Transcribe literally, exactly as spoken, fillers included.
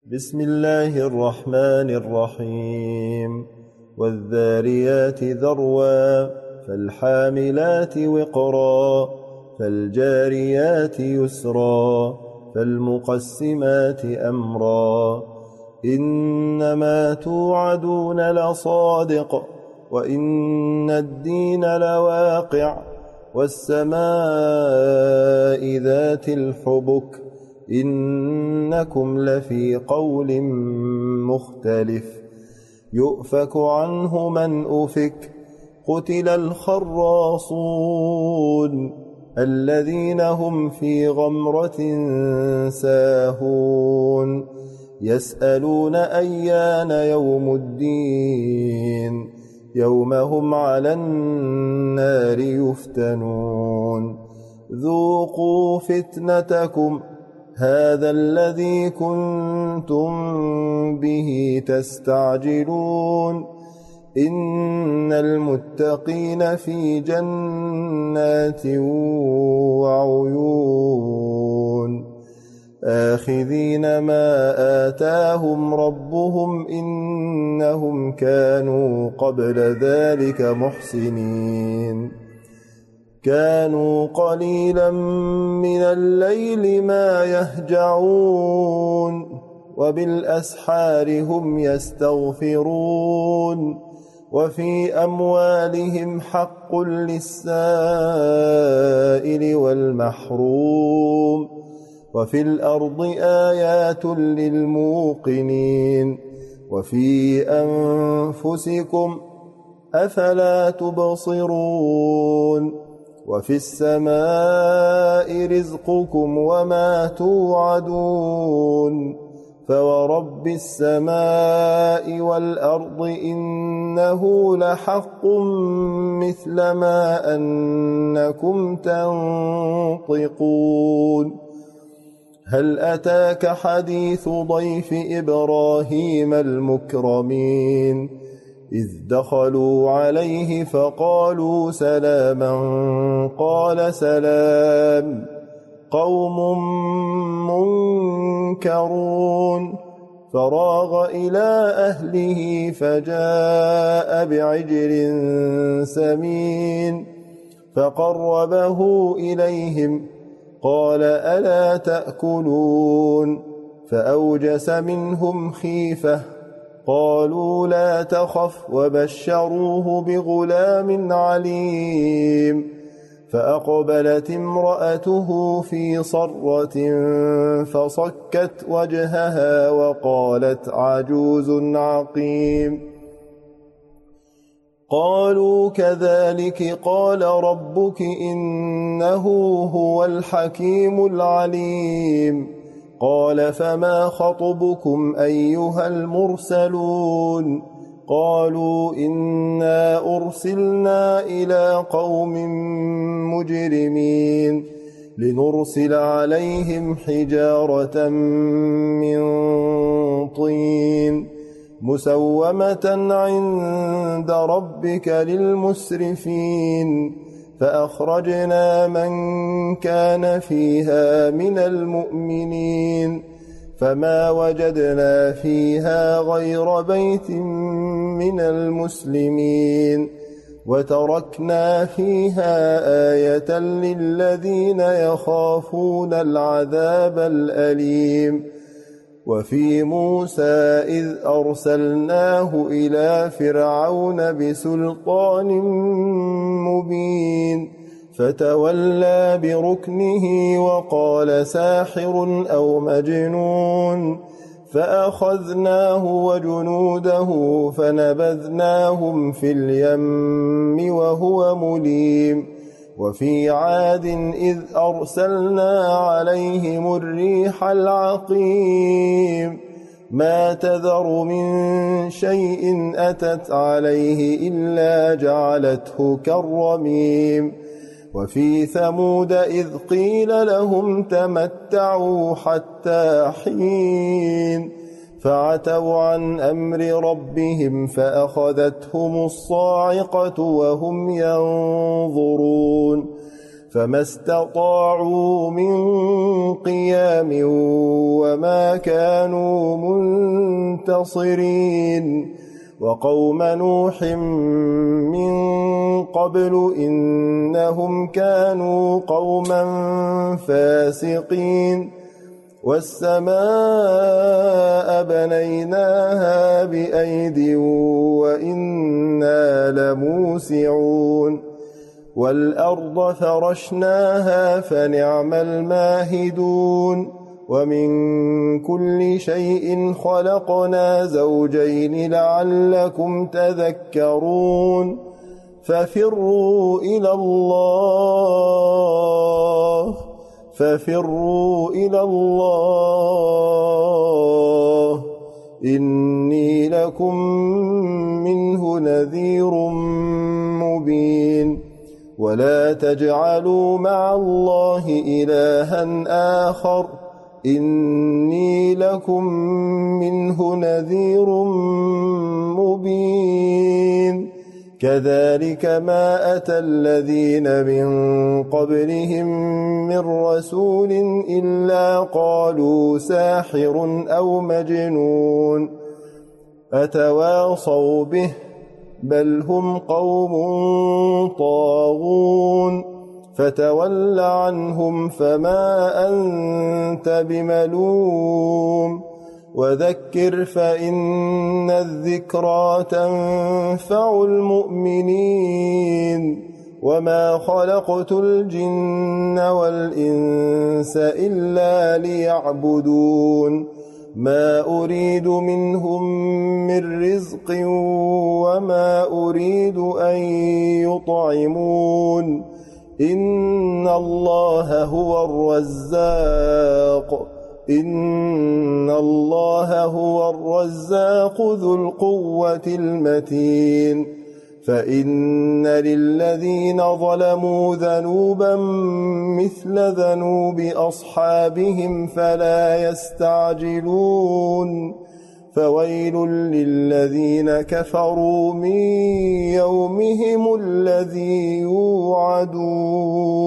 بسم الله الرحمن الرحيم والذاريات ذروا فالحاملات وقرا فالجاريات يسرا فالمقسمات أمرا إنما توعدون لصادق وإن الدين لواقع والسماء ذات الحبك إنكم لفي قول مختلف يؤفك عنه من أفك قتل الخراصون الذين هم في غمرة ساهون يسألون أيان يوم الدين يوم هم على النار يفتنون ذوقوا فتنتكم هذا الذي كنتم به تستعجلون إن المتقين في جنات وعيون آخذين ما آتاهم ربهم إنهم كانوا قبل ذلك محسنين كانوا قليلا من الليل ما يهجعون وبالأسحار هم يستغفرون وفي أموالهم حق للسائل والمحروم وفي الأرض آيات للموقنين وفي أنفسكم أفلا تبصرون وفي السماء رزقكم وما توعدون فورب السماء والأرض إنه لحق مثل ما أنكم تنطقون هل أتاك حديث ضيف إبراهيم المكرمين إذ دخلوا عليه فقالوا سلاما قال سلام قوم منكرون فراغ إلى أهله فجاء بعجل سمين فقربه إليهم قال ألا تأكلون فأوجس منهم خيفة قالوا لا تخف وبشروه بغلام عليم فأقبلت امرأته في صرة فصكت وجهها وقالت عجوز عقيم قالوا كذلك قال ربك إنه هو الحكيم العليم قال فما خطبكم أيها المرسلون قالوا إنا أرسلنا إلى قوم مجرمين لنرسل عليهم حجارة من طين مسومة عند ربك للمسرفين فأخرجنا من كان فيها من المؤمنين فما وجدنا فيها غير بيت من المسلمين وتركنا فيها آية للذين يخافون العذاب الأليم وفي موسى إذ أرسلناه إلى فرعون بسلطان مبين فتولى بركنه وقال ساحر أو مجنون فأخذناه وجنوده فنبذناهم في اليم وهو مليم وفي عاد إذ أرسلنا عليهم الريح العقيم ما تذر من شيء أتت عليه إلا جعلته كالرميم وفي ثمود إذ قيل لهم تمتعوا حتى حين فعتوا عن أمر ربهم فأخذتهم الصاعقة وهم ينظرون فما استطاعوا من قيام وما كانوا منتصرين وقوم نوح من قبل إنهم كانوا قوما فاسقين والسماء بنيناها بأيد وإنا لموسعون والأرض فرشناها فنعم الماهدون ومن كل شيء خلقنا زوجين لعلكم تذكرون ففروا إلى الله ففروا إلى الله إني لكم منه نذير مبين ولا تجعلوا مع الله إلها آخر إني لكم منه نذير مبين كذلك ما أتى الذين من قبلهم من رسول إلا قالوا ساحر أو مجنون أتواصوا به بل هم قوم طاغون فتول عنهم فما أنت بملوم وذكر فإن الذكرى تنفع المؤمنين وما خلقت الجن والإنس إلا ليعبدون ما أريد منهم من رزق وما أريد أن يطعمون إن الله هو الرزاق إن الله هو الرزاق ذو القوة المتين فإن للذين ظلموا ذنوبا مثل ذنوب أصحابهم فلا يستعجلون فويل للذين كفروا من يومهم الذي يوعدون